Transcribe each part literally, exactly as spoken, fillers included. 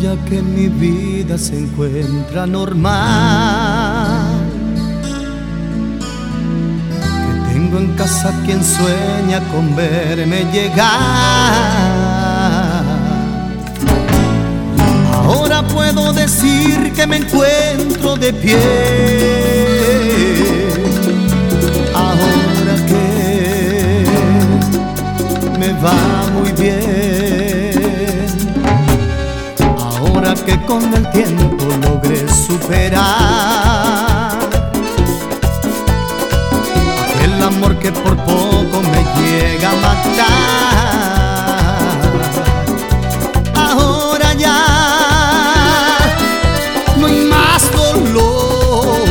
Ahora que mi vida se encuentra normal, que tengo en casa quien sueña con verme llegar, ahora puedo decir que me encuentro de pie. Ahora que me va muy bien, ahora que con el tiempo logré superar aquel amor que por poco me llega a matar. Ahora ya no hay más dolor,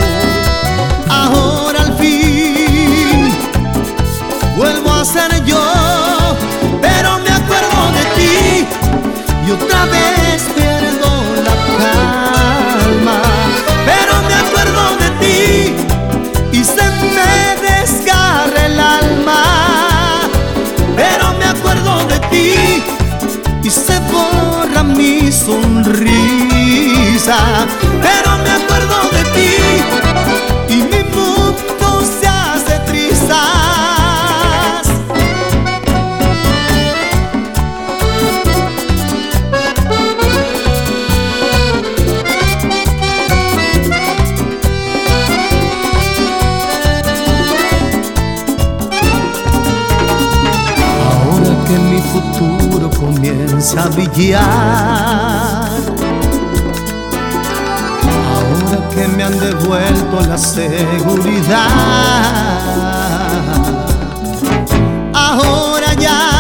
ahora al fin vuelvo a ser yo, pero me acuerdo de ti y otra vez pierdo la calma. Pero me acuerdo de ti y se me desgarra el alma. Pero me acuerdo de ti y se borra mi sonrisa. Pero me acuerdo de ti y mi mundo se hace trizas. Ahora que mi futuro comienza a brillar, ahora que me han devuelto la seguridad, ahora ya